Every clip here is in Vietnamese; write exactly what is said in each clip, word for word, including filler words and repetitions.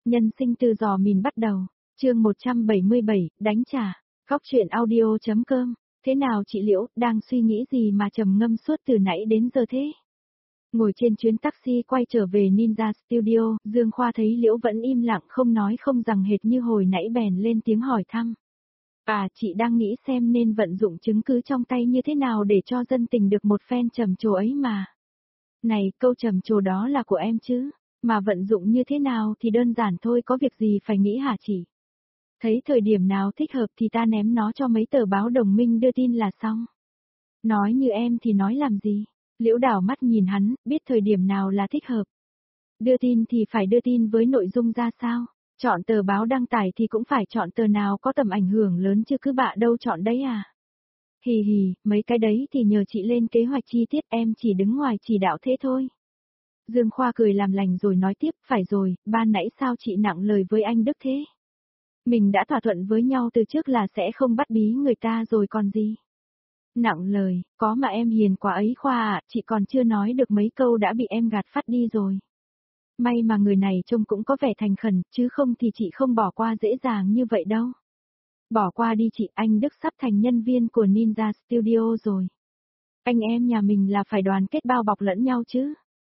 Nhân sinh từ giò mìn bắt đầu, chương một trăm bảy mươi bảy, đánh trả, góc truyện audio.com, thế nào chị Liễu, đang suy nghĩ gì mà trầm ngâm suốt từ nãy đến giờ thế? Ngồi trên chuyến taxi quay trở về Ninja Studio, Dương Khoa thấy Liễu vẫn im lặng không nói không rằng hệt như hồi nãy bèn lên tiếng hỏi thăm. À, chị đang nghĩ xem nên vận dụng chứng cứ trong tay như thế nào để cho dân tình được một phen trầm trồ ấy mà. Này, câu trầm trồ đó là của em chứ, mà vận dụng như thế nào thì đơn giản thôi, có việc gì phải nghĩ hả chị? Thấy thời điểm nào thích hợp thì ta ném nó cho mấy tờ báo đồng minh đưa tin là xong. Nói như em thì nói làm gì? Liễu đảo mắt nhìn hắn, biết thời điểm nào là thích hợp. Đưa tin thì phải đưa tin với nội dung ra sao? Chọn tờ báo đăng tải thì cũng phải chọn tờ nào có tầm ảnh hưởng lớn chứ cứ bạ đâu chọn đấy à? Hì hì, mấy cái đấy thì nhờ chị lên kế hoạch chi tiết, em chỉ đứng ngoài chỉ đạo thế thôi. Dương Khoa cười làm lành rồi nói tiếp, phải rồi, ban nãy sao chị nặng lời với anh Đức thế? Mình đã thỏa thuận với nhau từ trước là sẽ không bắt bí người ta rồi còn gì. Nặng lời, có mà em hiền quá ấy Khoa ạ, chị còn chưa nói được mấy câu đã bị em gạt phát đi rồi. May mà người này trông cũng có vẻ thành khẩn, chứ không thì chị không bỏ qua dễ dàng như vậy đâu. Bỏ qua đi chị, anh Đức sắp thành nhân viên của Ninja Studio rồi. Anh em nhà mình là phải đoàn kết bao bọc lẫn nhau chứ.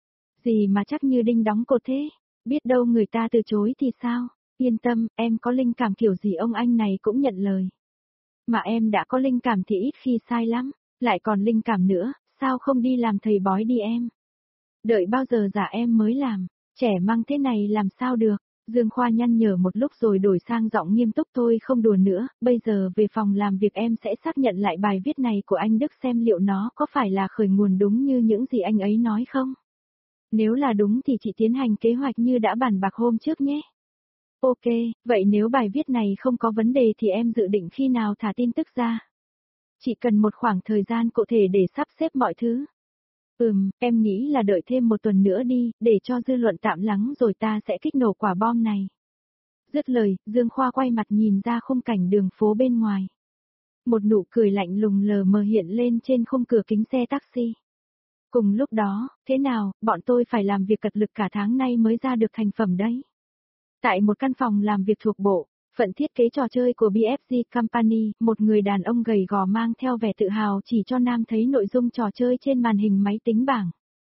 Gì mà chắc như đinh đóng cột thế, biết đâu người ta từ chối thì sao, yên tâm, em có linh cảm kiểu gì ông anh này cũng nhận lời. Mà em đã có linh cảm thì ít khi sai lắm, lại còn linh cảm nữa, sao không đi làm thầy bói đi em. Đợi bao giờ giả em mới làm, trẻ măng thế này làm sao được. Dương Khoa nhăn nhở một lúc rồi đổi sang giọng nghiêm túc, thôi không đùa nữa, bây giờ về phòng làm việc em sẽ xác nhận lại bài viết này của anh Đức xem liệu nó có phải là khởi nguồn đúng như những gì anh ấy nói không. Nếu là đúng thì chị tiến hành kế hoạch như đã bàn bạc hôm trước nhé. Ok, vậy nếu bài viết này không có vấn đề thì em dự định khi nào thả tin tức ra? Chị cần một khoảng thời gian cụ thể để sắp xếp mọi thứ. Ừm, em nghĩ là đợi thêm một tuần nữa đi, để cho dư luận tạm lắng rồi ta sẽ kích nổ quả bom này. Dứt lời, Dương Khoa quay mặt nhìn ra khung cảnh đường phố bên ngoài. Một nụ cười lạnh lùng lờ mờ hiện lên trên khung cửa kính xe taxi. Cùng lúc đó, thế nào, bọn tôi phải làm việc cật lực cả tháng nay mới ra được thành phẩm đấy. Tại một căn phòng làm việc thuộc bộ, phận thiết kế trò chơi của bê ép giê Company, một người đàn ông gầy gò mang theo vẻ tự hào chỉ cho Nam thấy nội dung trò chơi trên màn hình máy tính bảng.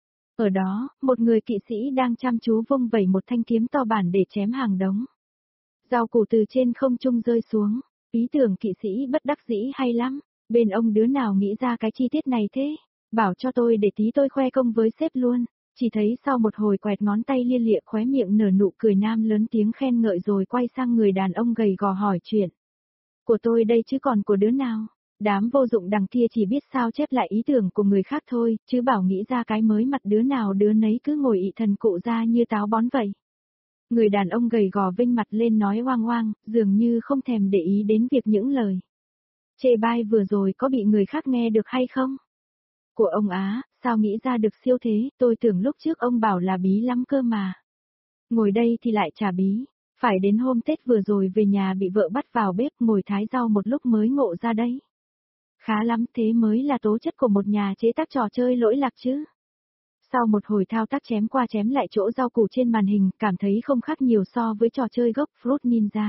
Ở đó, một người kỵ sĩ đang chăm chú vung vẩy một thanh kiếm to bản để chém hàng đống. Rau củ từ trên không trung rơi xuống, ý tưởng kỵ sĩ bất đắc dĩ hay lắm, bên ông đứa nào nghĩ ra cái chi tiết này thế? Bảo cho tôi để tí tôi khoe công với sếp luôn. Chỉ thấy sau một hồi quẹt ngón tay lia lịa khóe miệng nở nụ cười Nam lớn tiếng khen ngợi rồi quay sang người đàn ông gầy gò hỏi chuyện. Của tôi đây chứ còn của đứa nào? Đám vô dụng đằng kia chỉ biết sao chép lại ý tưởng của người khác thôi, chứ bảo nghĩ ra cái mới mặt đứa nào đứa nấy cứ ngồi ị thần cụ ra như táo bón vậy. Người đàn ông gầy gò vênh mặt lên nói oang oang, dường như không thèm để ý đến việc những lời chê bai vừa rồi có bị người khác nghe được hay không? Của ông Á, sao nghĩ ra được siêu thế, tôi tưởng lúc trước ông bảo là bí lắm cơ mà. Ngồi đây thì lại chả bí, phải đến hôm Tết vừa rồi về nhà bị vợ bắt vào bếp ngồi thái rau một lúc mới ngộ ra đấy. Khá lắm, thế mới là tố chất của một nhà chế tác trò chơi lỗi lạc chứ. Sau một hồi thao tác chém qua chém lại chỗ rau củ trên màn hình, cảm thấy không khác nhiều so với trò chơi gốc Fruit Ninja.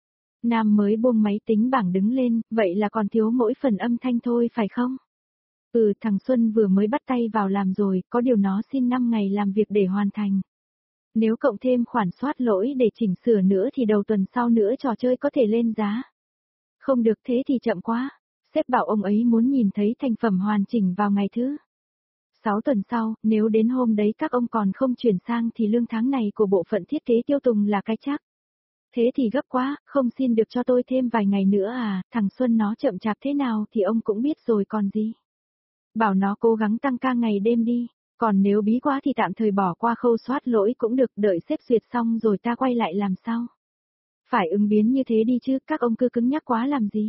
Nam mới buông máy tính bảng đứng lên, vậy là còn thiếu mỗi phần âm thanh thôi phải không? Ừ, thằng Xuân vừa mới bắt tay vào làm rồi, có điều nó xin năm ngày làm việc để hoàn thành. Nếu cộng thêm khoản soát lỗi để chỉnh sửa nữa thì đầu tuần sau nữa trò chơi có thể lên giá. Không được thế thì chậm quá, sếp bảo ông ấy muốn nhìn thấy thành phẩm hoàn chỉnh vào ngày thứ sáu tuần sau, nếu đến hôm đấy các ông còn không chuyển sang thì lương tháng này của bộ phận thiết kế tiêu tùng là cái chắc. Thế thì gấp quá, không xin được cho tôi thêm vài ngày nữa à, thằng Xuân nó chậm chạp thế nào thì ông cũng biết rồi còn gì. Bảo nó cố gắng tăng ca ngày đêm đi, còn nếu bí quá thì tạm thời bỏ qua khâu soát lỗi cũng được, đợi xếp duyệt xong rồi ta quay lại làm sau. Phải ứng biến như thế đi chứ, các ông cứ cứng nhắc quá làm gì.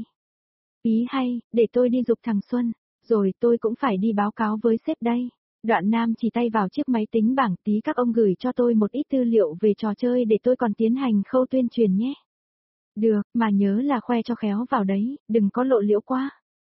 Ý hay, để tôi đi giục thằng Xuân, rồi tôi cũng phải đi báo cáo với sếp đây. Đoạn Nam chỉ tay vào chiếc máy tính bảng, tí các ông gửi cho tôi một ít tư liệu về trò chơi để tôi còn tiến hành khâu tuyên truyền nhé. Được, mà nhớ là khoe cho khéo vào đấy, đừng có lộ liễu quá.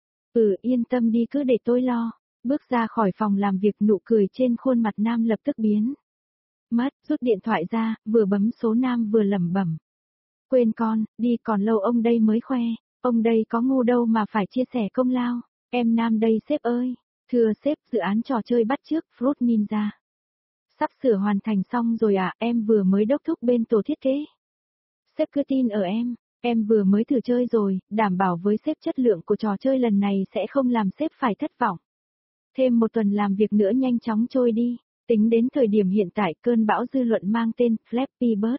Ừ, yên tâm đi, cứ để tôi lo. Bước ra khỏi phòng làm việc, nụ cười trên khuôn mặt Nam lập tức biến Mất, rút điện thoại ra, vừa bấm số nam vừa lẩm bẩm. Quên con, đi còn lâu ông đây mới khoe, ông đây có ngu đâu mà phải chia sẻ công lao, em nam đây sếp ơi, thưa sếp dự án trò chơi bắt chước Fruit Ninja. Sắp sửa hoàn thành xong rồi à, em vừa mới đốc thúc bên tổ thiết kế. Sếp cứ tin ở em, em vừa mới thử chơi rồi, đảm bảo với sếp chất lượng của trò chơi lần này sẽ không làm sếp phải thất vọng. Thêm một tuần làm việc nữa nhanh chóng trôi đi, tính đến thời điểm hiện tại cơn bão dư luận mang tên Flappy Bird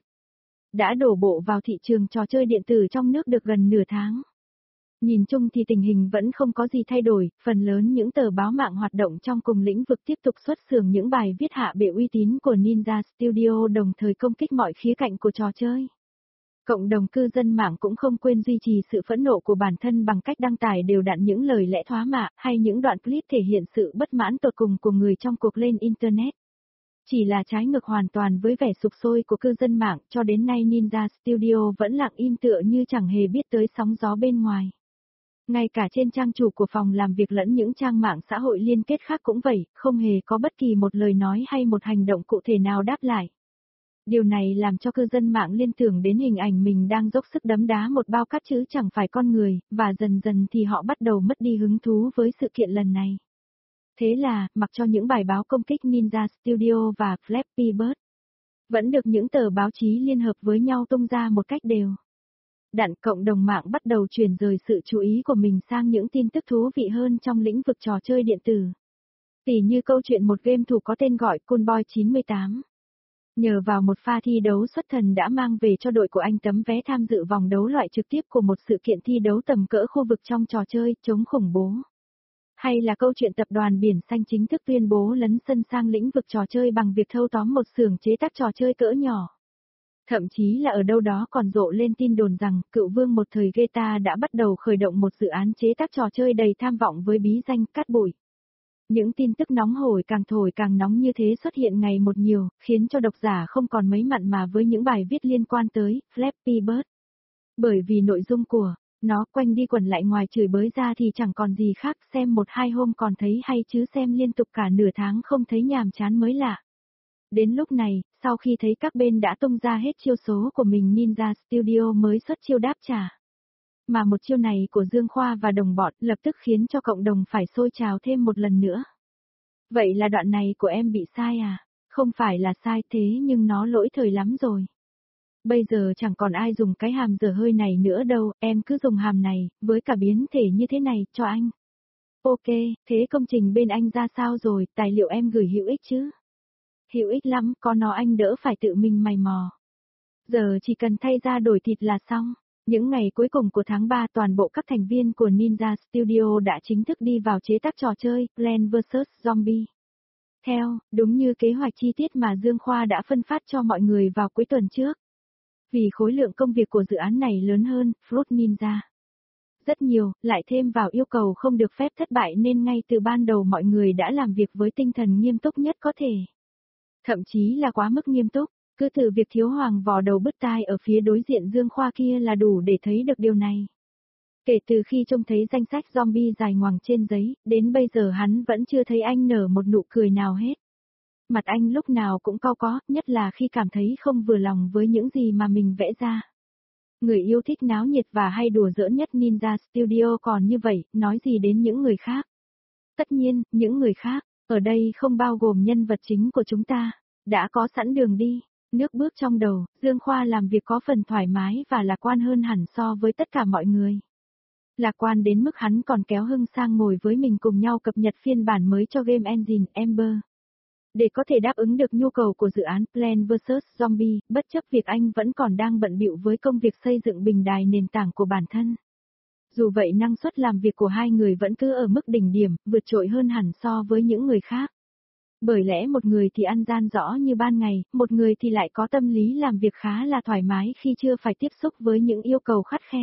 đã đổ bộ vào thị trường trò chơi điện tử trong nước được gần nửa tháng. Nhìn chung thì tình hình vẫn không có gì thay đổi, phần lớn những tờ báo mạng hoạt động trong cùng lĩnh vực tiếp tục xuất xưởng những bài viết hạ bệ uy tín của Ninja Studio đồng thời công kích mọi khía cạnh của trò chơi. Cộng đồng cư dân mạng cũng không quên duy trì sự phẫn nộ của bản thân bằng cách đăng tải đều đặn những lời lẽ thóa mạ hay những đoạn clip thể hiện sự bất mãn tột cùng của người trong cuộc lên Internet. Chỉ là trái ngược hoàn toàn với vẻ sục sôi của cư dân mạng, cho đến nay Ninja Studio vẫn lặng im tựa như chẳng hề biết tới sóng gió bên ngoài. Ngay cả trên trang chủ của phòng làm việc lẫn những trang mạng xã hội liên kết khác cũng vậy, không hề có bất kỳ một lời nói hay một hành động cụ thể nào đáp lại. Điều này làm cho cư dân mạng liên tưởng đến hình ảnh mình đang dốc sức đấm đá một bao cát chứ chẳng phải con người, và dần dần thì họ bắt đầu mất đi hứng thú với sự kiện lần này. Thế là, mặc cho những bài báo công kích Ninja Studio và Flappy Bird vẫn được những tờ báo chí liên hợp với nhau tung ra một cách đều đặn, cộng đồng mạng bắt đầu chuyển dời sự chú ý của mình sang những tin tức thú vị hơn trong lĩnh vực trò chơi điện tử. Tỉ như câu chuyện một game thủ có tên gọi Cool Boy chín mươi tám. Nhờ vào một pha thi đấu xuất thần đã mang về cho đội của anh tấm vé tham dự vòng đấu loại trực tiếp của một sự kiện thi đấu tầm cỡ khu vực trong trò chơi chống khủng bố. Hay là câu chuyện tập đoàn Biển Xanh chính thức tuyên bố lấn sân sang lĩnh vực trò chơi bằng việc thâu tóm một xưởng chế tác trò chơi cỡ nhỏ. Thậm chí là ở đâu đó còn rộ lên tin đồn rằng cựu vương một thời Geta đã bắt đầu khởi động một dự án chế tác trò chơi đầy tham vọng với bí danh Cát Bụi. Những tin tức nóng hổi càng thổi càng nóng như thế xuất hiện ngày một nhiều, khiến cho độc giả không còn mấy mặn mà với những bài viết liên quan tới Flappy Bird. Bởi vì nội dung của nó quanh đi quẩn lại ngoài chửi bới ra thì chẳng còn gì khác, xem một hai hôm còn thấy hay chứ xem liên tục cả nửa tháng không thấy nhàm chán mới lạ. Đến lúc này, sau khi thấy các bên đã tung ra hết chiêu số của mình, Ninja Studio mới xuất chiêu đáp trả. Mà một chiêu này của Dương Khoa và đồng bọn lập tức khiến cho cộng đồng phải sôi trào thêm một lần nữa. Vậy là đoạn này của em bị sai à? Không phải là sai thế nhưng nó lỗi thời lắm rồi. Bây giờ chẳng còn ai dùng cái hàm dở hơi này nữa đâu, em cứ dùng hàm này, với cả biến thể như thế này, cho anh. Ok, thế công trình bên anh ra sao rồi, tài liệu em gửi hữu ích chứ? Hữu ích lắm, có nó anh đỡ phải tự mình mày mò. Giờ chỉ cần thay ra đổi thịt là xong. Những ngày cuối cùng của tháng ba toàn bộ các thành viên của Ninja Studio đã chính thức đi vào chế tác trò chơi Plants versus. Zombie. Theo, đúng như kế hoạch chi tiết mà Dương Khoa đã phân phát cho mọi người vào cuối tuần trước. Vì khối lượng công việc của dự án này lớn hơn, Fruit Ninja rất nhiều, lại thêm vào yêu cầu không được phép thất bại nên ngay từ ban đầu mọi người đã làm việc với tinh thần nghiêm túc nhất có thể. Thậm chí là quá mức nghiêm túc, cứ từ việc thiếu hoàng vò đầu bứt tai ở phía đối diện Dương Khoa kia là đủ để thấy được điều này. Kể từ khi trông thấy danh sách zombie dài ngoằng trên giấy, đến bây giờ hắn vẫn chưa thấy anh nở một nụ cười nào hết. Mặt anh lúc nào cũng cau có, nhất là khi cảm thấy không vừa lòng với những gì mà mình vẽ ra. Người yêu thích náo nhiệt và hay đùa giỡn nhất Ninja Studio còn như vậy, nói gì đến những người khác. Tất nhiên, những người khác, ở đây không bao gồm nhân vật chính của chúng ta, đã có sẵn đường đi, nước bước trong đầu, Dương Khoa làm việc có phần thoải mái và lạc quan hơn hẳn so với tất cả mọi người. Lạc quan đến mức hắn còn kéo Hưng sang ngồi với mình cùng nhau cập nhật phiên bản mới cho game engine Ember. Để có thể đáp ứng được nhu cầu của dự án Plants versus. Zombie, bất chấp việc anh vẫn còn đang bận bịu với công việc xây dựng bình đài nền tảng của bản thân. Dù vậy năng suất làm việc của hai người vẫn cứ ở mức đỉnh điểm, vượt trội hơn hẳn so với những người khác. Bởi lẽ một người thì ăn gian rõ như ban ngày, một người thì lại có tâm lý làm việc khá là thoải mái khi chưa phải tiếp xúc với những yêu cầu khắt khe.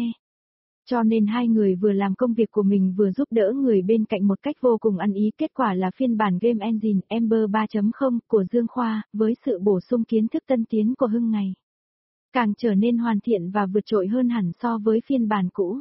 Cho nên hai người vừa làm công việc của mình vừa giúp đỡ người bên cạnh một cách vô cùng ăn ý. Kết quả là phiên bản game engine Ember ba chấm không của Dương Khoa, với sự bổ sung kiến thức tân tiến của Hưng ngày càng trở nên hoàn thiện và vượt trội hơn hẳn so với phiên bản cũ.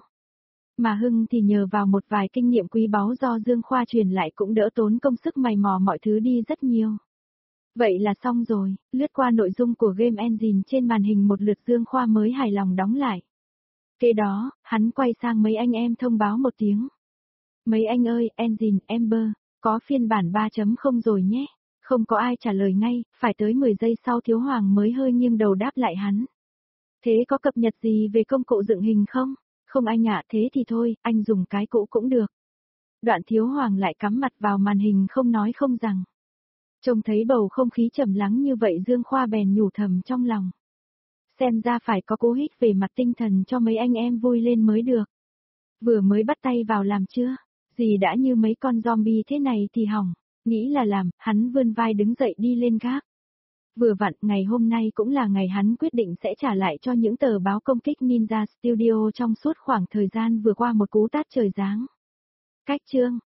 Mà Hưng thì nhờ vào một vài kinh nghiệm quý báu do Dương Khoa truyền lại cũng đỡ tốn công sức mày mò mọi thứ đi rất nhiều. Vậy là xong rồi, lướt qua nội dung của game engine trên màn hình một lượt Dương Khoa mới hài lòng đóng lại. Kế đó, hắn quay sang mấy anh em thông báo một tiếng. Mấy anh ơi, engine, Ember, có phiên bản ba chấm không rồi nhé. Không có ai trả lời ngay, phải tới mười giây sau Thiếu Hoàng mới hơi nghiêng đầu đáp lại hắn. Thế có cập nhật gì về công cụ dựng hình không? Không anh ạ, thế thì thôi, anh dùng cái cũ cũng được. Đoạn Thiếu Hoàng lại cắm mặt vào màn hình không nói không rằng. Trông thấy bầu không khí trầm lắng như vậy Dương Khoa bèn nhủ thầm trong lòng. Xem ra phải có cú hích về mặt tinh thần cho mấy anh em vui lên mới được. Vừa mới bắt tay vào làm chưa? Gì đã như mấy con zombie thế này thì hỏng. Nghĩ là làm, hắn vươn vai đứng dậy đi lên gác. Vừa vặn, ngày hôm nay cũng là ngày hắn quyết định sẽ trả lại cho những tờ báo công kích Ninja Studio trong suốt khoảng thời gian vừa qua một cú tát trời giáng. Cách chương